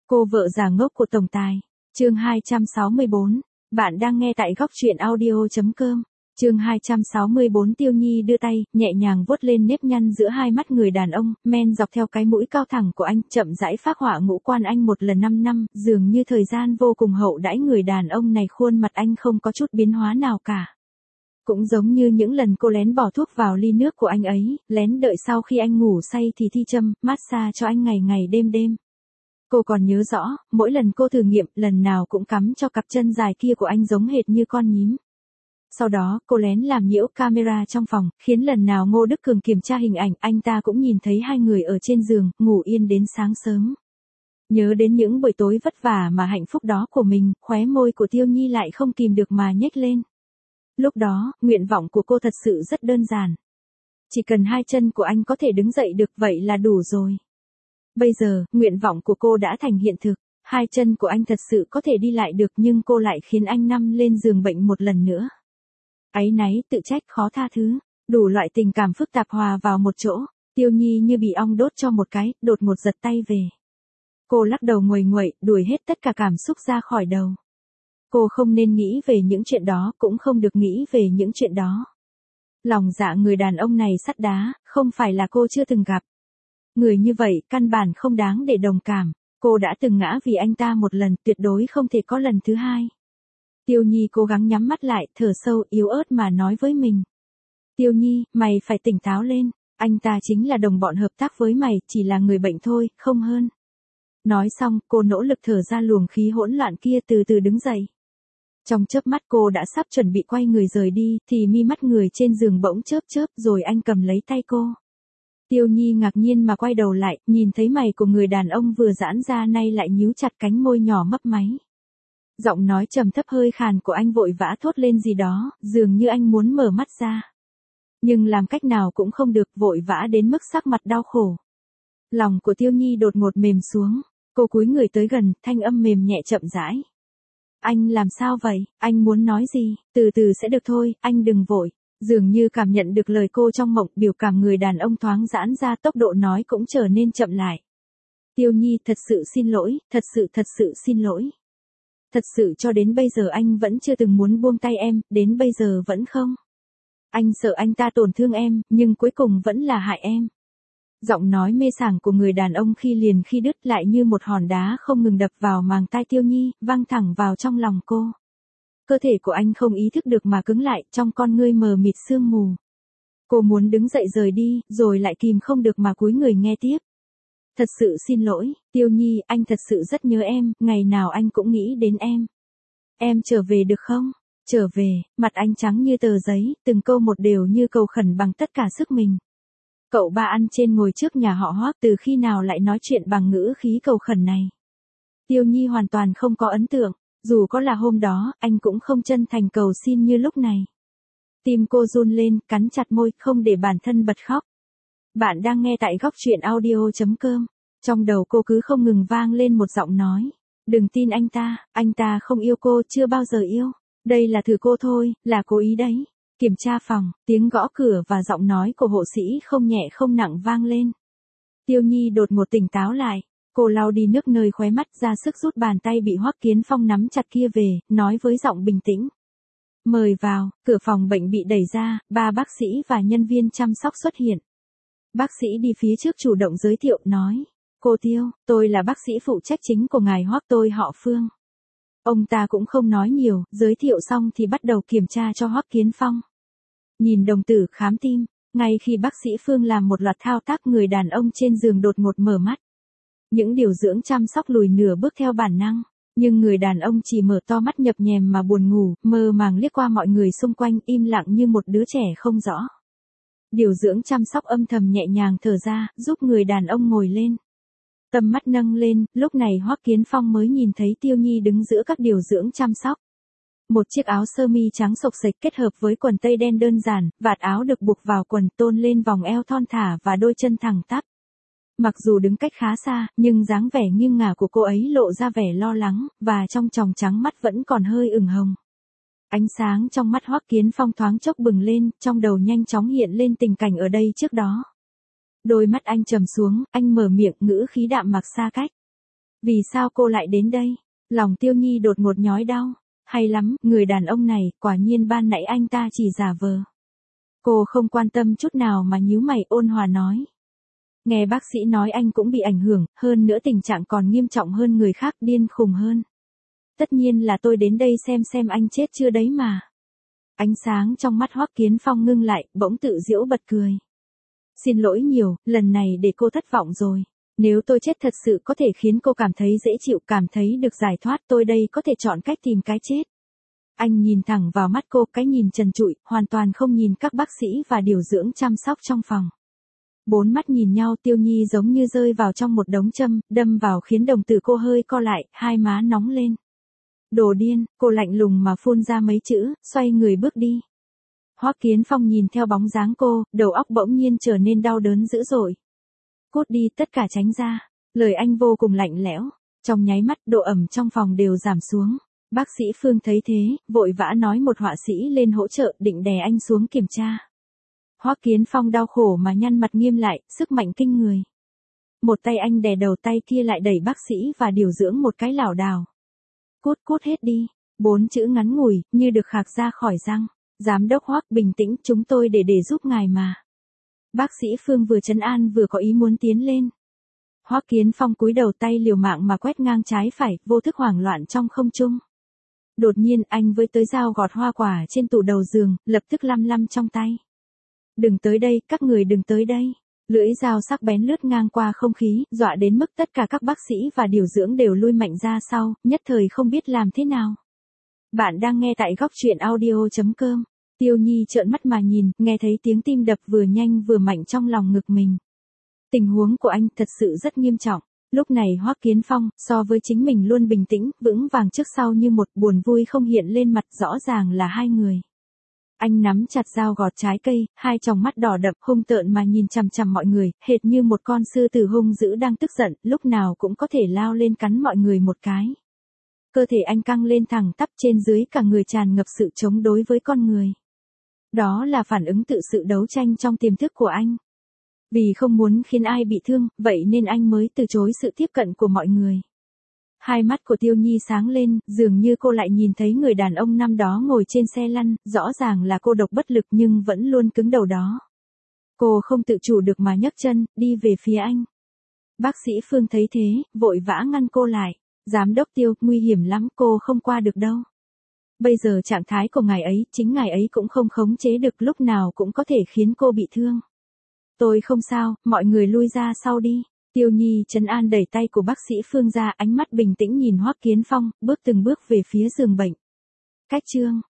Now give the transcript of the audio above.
Cô vợ già ngốc của tổng tài. Chương 264. Bạn đang nghe tại góc truyện audio.com. Chương 264. Tiêu Nhi đưa tay, nhẹ nhàng vuốt lên nếp nhăn giữa hai mắt người đàn ông, men dọc theo cái mũi cao thẳng của anh, chậm rãi phác họa ngũ quan anh một lần 5 năm, dường như thời gian vô cùng hậu đãi người đàn ông này, khuôn mặt anh không có chút biến hóa nào cả. Cũng giống như những lần cô lén bỏ thuốc vào ly nước của anh ấy, lén đợi sau khi anh ngủ say thì thi châm, massage cho anh ngày ngày đêm đêm. Cô còn nhớ rõ, mỗi lần cô thử nghiệm, lần nào cũng cắm cho cặp chân dài kia của anh giống hệt như con nhím. Sau đó, cô lén làm nhiễu camera trong phòng, khiến lần nào Ngô Đức Cường kiểm tra hình ảnh, anh ta cũng nhìn thấy hai người ở trên giường, ngủ yên đến sáng sớm. Nhớ đến những buổi tối vất vả mà hạnh phúc đó của mình, khóe môi của Tiêu Nhi lại không kìm được mà nhếch lên. Lúc đó, nguyện vọng của cô thật sự rất đơn giản. Chỉ cần hai chân của anh có thể đứng dậy được, vậy là đủ rồi. Bây giờ, nguyện vọng của cô đã thành hiện thực. Hai chân của anh thật sự có thể đi lại được, nhưng cô lại khiến anh nằm lên giường bệnh một lần nữa. Áy náy, tự trách, khó tha thứ, đủ loại tình cảm phức tạp hòa vào một chỗ. Tiêu Nhi như bị ong đốt cho một cái, đột ngột giật tay về. Cô lắc đầu nguầy nguậy, đuổi hết tất cả cảm xúc ra khỏi đầu. Cô không nên nghĩ về những chuyện đó, cũng không được nghĩ về những chuyện đó. Lòng dạ người đàn ông này sắt đá, không phải là cô chưa từng gặp. Người như vậy, căn bản không đáng để đồng cảm. Cô đã từng ngã vì anh ta một lần, tuyệt đối không thể có lần thứ hai. Tiêu Nhi cố gắng nhắm mắt lại, thở sâu, yếu ớt mà nói với mình. Tiêu Nhi, mày phải tỉnh táo lên. Anh ta chính là đồng bọn hợp tác với mày, chỉ là người bệnh thôi, không hơn. Nói xong, cô nỗ lực thở ra luồng khí hỗn loạn kia, từ từ đứng dậy. Trong chớp mắt cô đã sắp chuẩn bị quay người rời đi, thì mi mắt người trên giường bỗng chớp chớp, rồi anh cầm lấy tay cô. Tiêu Nhi ngạc nhiên mà quay đầu lại, nhìn thấy mày của người đàn ông vừa giãn ra nay lại nhíu chặt cánh môi nhỏ mấp máy. Giọng nói trầm thấp hơi khàn của anh vội vã thốt lên gì đó, dường như anh muốn mở mắt ra. Nhưng làm cách nào cũng không được, vội vã đến mức sắc mặt đau khổ. Lòng của Tiêu Nhi đột ngột mềm xuống, cô cúi người tới gần, thanh âm mềm nhẹ chậm rãi. Anh làm sao vậy, anh muốn nói gì, từ từ sẽ được thôi, anh đừng vội. Dường như cảm nhận được lời cô trong mộng, biểu cảm người đàn ông thoáng giãn ra, tốc độ nói cũng trở nên chậm lại. Tiêu Nhi, thật sự xin lỗi, thật sự xin lỗi. Thật sự cho đến bây giờ anh vẫn chưa từng muốn buông tay em, đến bây giờ vẫn không. Anh sợ anh ta tổn thương em, nhưng cuối cùng vẫn là hại em. Giọng nói mê sảng của người đàn ông khi liền khi đứt, lại như một hòn đá không ngừng đập vào màng tai Tiêu Nhi, văng thẳng vào trong lòng cô. Cơ thể của anh không ý thức được mà cứng lại, trong con ngươi mờ mịt sương mù. Cô muốn đứng dậy rời đi, rồi lại kìm không được mà cúi người nghe tiếp. Thật sự xin lỗi, Tiêu Nhi, anh thật sự rất nhớ em, ngày nào anh cũng nghĩ đến em. Em trở về được không? Trở về, mặt anh trắng như tờ giấy, từng câu một đều như cầu khẩn bằng tất cả sức mình. Cậu ba ăn trên ngồi trước nhà họ Hoác, từ khi nào lại nói chuyện bằng ngữ khí cầu khẩn này? Tiêu Nhi hoàn toàn không có ấn tượng. Dù có là hôm đó, anh cũng không chân thành cầu xin như lúc này. Tim cô run lên, cắn chặt môi, không để bản thân bật khóc. Bạn đang nghe tại góc truyện audio.com. Trong đầu cô cứ không ngừng vang lên một giọng nói. Đừng tin anh ta không yêu cô, chưa bao giờ yêu. Đây là thử cô thôi, là cố ý đấy. Kiểm tra phòng, tiếng gõ cửa và giọng nói của hộ sĩ không nhẹ không nặng vang lên. Tiêu Nhi đột ngột tỉnh táo lại. Cô lau đi nước nơi khóe mắt, ra sức rút bàn tay bị Hoắc Kiến Phong nắm chặt kia về, nói với giọng bình tĩnh. Mời vào, cửa phòng bệnh bị đẩy ra, 3 bác sĩ và nhân viên chăm sóc xuất hiện. Bác sĩ đi phía trước chủ động giới thiệu, nói. Cô Tiêu, tôi là bác sĩ phụ trách chính của ngài Hoắc, tôi họ Phương. Ông ta cũng không nói nhiều, giới thiệu xong thì bắt đầu kiểm tra cho Hoắc Kiến Phong. Nhìn đồng tử khám tim, ngay khi bác sĩ Phương làm một loạt thao tác, người đàn ông trên giường đột ngột mở mắt. Những điều dưỡng chăm sóc lùi nửa bước theo bản năng, nhưng người đàn ông chỉ mở to mắt nhập nhèm mà buồn ngủ, mơ màng liếc qua mọi người xung quanh, im lặng như một đứa trẻ không rõ. Điều dưỡng chăm sóc âm thầm nhẹ nhàng thở ra, giúp người đàn ông ngồi lên. Tầm mắt nâng lên, lúc này Hoắc Kiến Phong mới nhìn thấy Tiêu Nhi đứng giữa các điều dưỡng chăm sóc. Một chiếc áo sơ mi trắng xộc xệch kết hợp với quần tây đen đơn giản, vạt áo được buộc vào quần, tôn lên vòng eo thon thả và đôi chân thẳng tắp. Mặc dù đứng cách khá xa, nhưng dáng vẻ nghiêng ngả của cô ấy lộ ra vẻ lo lắng, và trong tròng trắng mắt vẫn còn hơi ửng hồng. Ánh sáng trong mắt Hoắc Kiến Phong thoáng chốc bừng lên, trong đầu nhanh chóng hiện lên tình cảnh ở đây trước đó. Đôi mắt anh trầm xuống, anh mở miệng, ngữ khí đạm mạc xa cách. Vì sao cô lại đến đây? Lòng Tiêu Nhi đột ngột nhói đau. Hay lắm, người đàn ông này, quả nhiên ban nãy anh ta chỉ giả vờ. Cô không quan tâm chút nào mà nhíu mày ôn hòa nói. Nghe bác sĩ nói anh cũng bị ảnh hưởng, hơn nữa tình trạng còn nghiêm trọng hơn người khác, điên khùng hơn. Tất nhiên là tôi đến đây xem anh chết chưa đấy mà. Ánh sáng trong mắt Hoắc Kiến Phong ngưng lại, bỗng tự giễu bật cười. Xin lỗi nhiều, lần này để cô thất vọng rồi. Nếu tôi chết thật sự có thể khiến cô cảm thấy dễ chịu, cảm thấy được giải thoát, tôi đây có thể chọn cách tìm cái chết. Anh nhìn thẳng vào mắt cô, cái nhìn trần trụi, hoàn toàn không nhìn các bác sĩ và điều dưỡng chăm sóc trong phòng. Bốn mắt nhìn nhau, Tiêu Nhi giống như rơi vào trong một đống châm, đâm vào khiến đồng tử cô hơi co lại, hai má nóng lên. Đồ điên, cô lạnh lùng mà phun ra mấy chữ, xoay người bước đi. Hoắc Kiến Phong nhìn theo bóng dáng cô, đầu óc bỗng nhiên trở nên đau đớn dữ dội. Cút đi, tất cả tránh ra. Lời anh vô cùng lạnh lẽo. Trong nháy mắt, độ ẩm trong phòng đều giảm xuống. Bác sĩ Phương thấy thế, vội vã nói một họa sĩ lên hỗ trợ, định đè anh xuống kiểm tra. Hoắc Kiến Phong đau khổ mà nhăn mặt nghiêm lại, sức mạnh kinh người. Một tay anh đè đầu, tay kia lại đẩy bác sĩ và điều dưỡng một cái lảo đảo. Cút hết đi. 4 chữ ngắn ngủi, như được khạc ra khỏi răng. Giám đốc Hoắc, bình tĩnh, chúng tôi để giúp ngài mà. Bác sĩ Phương vừa trấn an vừa có ý muốn tiến lên. Hoắc Kiến Phong cúi đầu, tay liều mạng mà quét ngang trái phải, vô thức hoảng loạn trong không trung. Đột nhiên anh với tới dao gọt hoa quả trên tủ đầu giường, lập tức lăm trong tay. Đừng tới đây, các người đừng tới đây. Lưỡi dao sắc bén lướt ngang qua không khí, dọa đến mức tất cả các bác sĩ và điều dưỡng đều lui mạnh ra sau, nhất thời không biết làm thế nào. Bạn đang nghe tại góc truyện audio.com. Tiêu Nhi trợn mắt mà nhìn, nghe thấy tiếng tim đập vừa nhanh vừa mạnh trong lòng ngực mình. Tình huống của anh thật sự rất nghiêm trọng. Lúc này Hoắc Kiến Phong, so với chính mình luôn bình tĩnh, vững vàng trước sau như một, buồn vui không hiện lên mặt, rõ ràng là hai người. Anh nắm chặt dao gọt trái cây, hai tròng mắt đỏ đậm, hung tợn mà nhìn chằm chằm mọi người, hệt như một con sư tử hung dữ đang tức giận, lúc nào cũng có thể lao lên cắn mọi người một cái. Cơ thể anh căng lên thẳng tắp, trên dưới cả người tràn ngập sự chống đối với con người. Đó là phản ứng tự sự đấu tranh trong tiềm thức của anh. Vì không muốn khiến ai bị thương, vậy nên anh mới từ chối sự tiếp cận của mọi người. Hai mắt của Tiêu Nhi sáng lên, dường như cô lại nhìn thấy người đàn ông năm đó ngồi trên xe lăn, rõ ràng là cô độc bất lực nhưng vẫn luôn cứng đầu đó. Cô không tự chủ được mà nhấc chân, đi về phía anh. Bác sĩ Phương thấy thế, vội vã ngăn cô lại. Giám đốc Tiêu, nguy hiểm lắm, cô không qua được đâu. Bây giờ trạng thái của ngài ấy, chính ngài ấy cũng không khống chế được, lúc nào cũng có thể khiến cô bị thương. Tôi không sao, mọi người lui ra sau đi. Tiêu Nhi trấn an đẩy tay của bác sĩ Phương ra, ánh mắt bình tĩnh nhìn Hoắc Kiến Phong, bước từng bước về phía giường bệnh. Cách chương